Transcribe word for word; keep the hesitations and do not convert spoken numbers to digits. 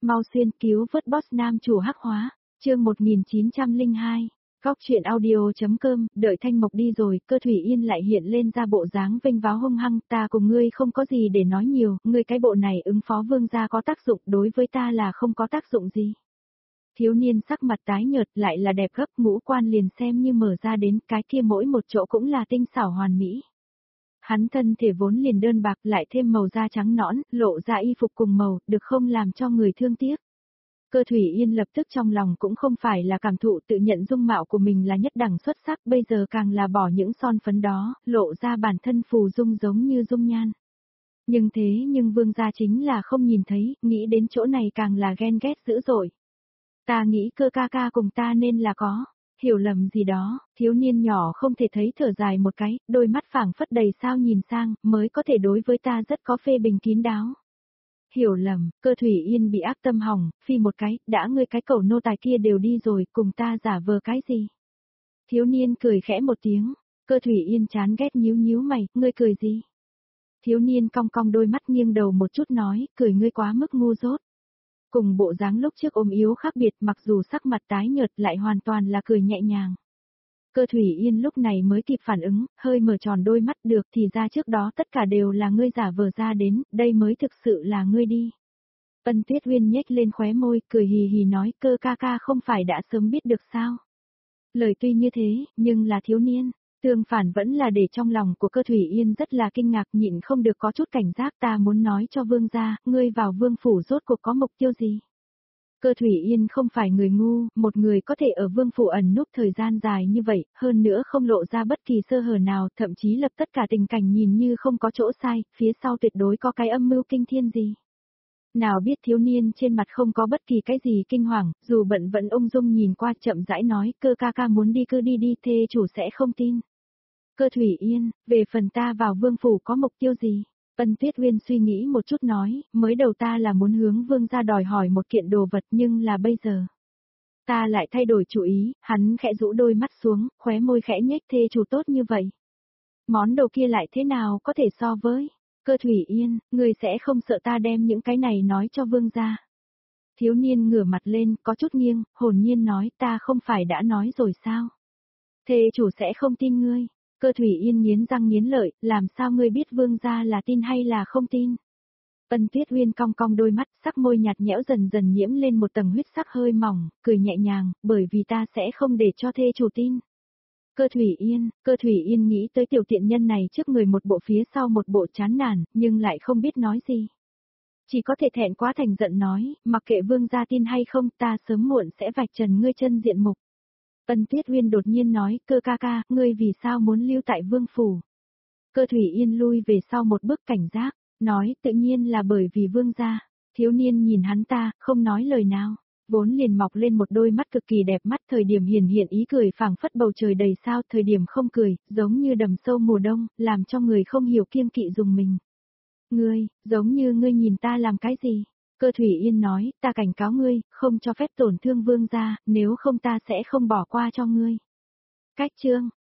Mau xuyên cứu vớt boss nam chủ hắc hóa, chương một nghìn chín trăm lẻ hai. Góc truyện audio.com, đợi Thanh Mộc đi rồi, Cơ Thủy Yên lại hiện lên ra bộ dáng vênh váo hung hăng, ta cùng ngươi không có gì để nói nhiều, ngươi cái bộ này ứng phó vương gia có tác dụng, đối với ta là không có tác dụng gì. Thiếu niên sắc mặt tái nhợt lại là đẹp gấp, ngũ quan liền xem như mở ra đến, cái kia mỗi một chỗ cũng là tinh xảo hoàn mỹ. Hắn thân thể vốn liền đơn bạc lại thêm màu da trắng nõn, lộ ra y phục cùng màu, được không làm cho người thương tiếc. Cơ Thủy Yên lập tức trong lòng cũng không phải là cảm thụ tự nhận dung mạo của mình là nhất đẳng xuất sắc, bây giờ càng là bỏ những son phấn đó, lộ ra bản thân phù dung giống như dung nhan. Nhưng thế nhưng vương gia chính là không nhìn thấy, nghĩ đến chỗ này càng là ghen ghét dữ dội. Ta nghĩ Cơ ca ca cùng ta nên là có hiểu lầm gì đó, thiếu niên nhỏ không thể thấy thở dài một cái, đôi mắt phảng phất đầy sao nhìn sang, mới có thể đối với ta rất có phê bình kín đáo. Hiểu lầm, Cơ Thủy Yên bị ác tâm hỏng, phi một cái, đã ngươi cái cẩu nô tài kia đều đi rồi, cùng ta giả vờ cái gì? Thiếu niên cười khẽ một tiếng, Cơ Thủy Yên chán ghét nhíu nhíu mày, ngươi cười gì? Thiếu niên cong cong đôi mắt nghiêng đầu một chút nói, cười ngươi quá mức ngu dốt. Cùng bộ dáng lúc trước ôm yếu khác biệt, mặc dù sắc mặt tái nhợt lại hoàn toàn là cười nhẹ nhàng. Cơ Thủy Yên lúc này mới kịp phản ứng, hơi mở tròn đôi mắt, được thì ra trước đó tất cả đều là ngươi giả vờ ra đến, đây mới thực sự là ngươi đi. Ân Tuyết Uyên nhếch lên khóe môi, cười hì hì nói, Cơ ca ca không phải đã sớm biết được sao. Lời tuy như thế, nhưng là thiếu niên, tương phản vẫn là để trong lòng của Cơ Thủy Yên rất là kinh ngạc, nhịn không được có chút cảnh giác, ta muốn nói cho vương gia, ngươi vào vương phủ rốt cuộc có mục tiêu gì. Cơ Thủy Yên không phải người ngu, một người có thể ở vương phủ ẩn núp thời gian dài như vậy, hơn nữa không lộ ra bất kỳ sơ hở nào, thậm chí lập tất cả tình cảnh nhìn như không có chỗ sai, phía sau tuyệt đối có cái âm mưu kinh thiên gì. Nào biết thiếu niên trên mặt không có bất kỳ cái gì kinh hoàng, dù bận vẫn ung dung nhìn qua chậm rãi nói, Cơ ca ca muốn đi cứ đi đi, thê chủ sẽ không tin. Cơ Thủy Yên, về phần ta vào vương phủ có mục tiêu gì? Ân Tuyết Uyên suy nghĩ một chút nói, mới đầu ta là muốn hướng vương gia đòi hỏi một kiện đồ vật nhưng là bây giờ. Ta lại thay đổi chủ ý, hắn khẽ rũ đôi mắt xuống, khóe môi khẽ nhếch, thê chủ tốt như vậy. Món đồ kia lại thế nào có thể so với? Cơ Thủy Yên, người sẽ không sợ ta đem những cái này nói cho vương gia. Thiếu niên ngửa mặt lên, có chút nghiêng, hồn nhiên nói, ta không phải đã nói rồi sao? Thê chủ sẽ không tin ngươi. Cơ Thủy Yên nghiến răng nghiến lợi, làm sao ngươi biết vương gia là tin hay là không tin? Ân Tuyết Uyên cong cong đôi mắt, sắc môi nhạt nhẽo dần dần nhiễm lên một tầng huyết sắc hơi mỏng, cười nhẹ nhàng, bởi vì ta sẽ không để cho thê chủ tin. Cơ Thủy Yên, Cơ Thủy Yên nghĩ tới tiểu tiện nhân này trước người một bộ phía sau một bộ chán nản, nhưng lại không biết nói gì. Chỉ có thể thẹn quá thành giận nói, mặc kệ vương gia tin hay không, ta sớm muộn sẽ vạch trần ngươi chân diện mục. Ân Tuyết Uyên đột nhiên nói, Cơ ca ca, ngươi vì sao muốn lưu tại vương phủ? Cơ Thủy Yên lui về sau một bước cảnh giác, nói, tự nhiên là bởi vì vương gia. Thiếu niên nhìn hắn ta, không nói lời nào, vốn liền mọc lên một đôi mắt cực kỳ đẹp mắt, thời điểm hiển hiện ý cười phảng phất bầu trời đầy sao, thời điểm không cười, giống như đầm sâu mùa đông, làm cho người không hiểu kiêng kỵ dùng mình. Ngươi, giống như ngươi nhìn ta làm cái gì? Cơ Thủy Yên nói, ta cảnh cáo ngươi, không cho phép tổn thương vương gia, nếu không ta sẽ không bỏ qua cho ngươi. Cách chương,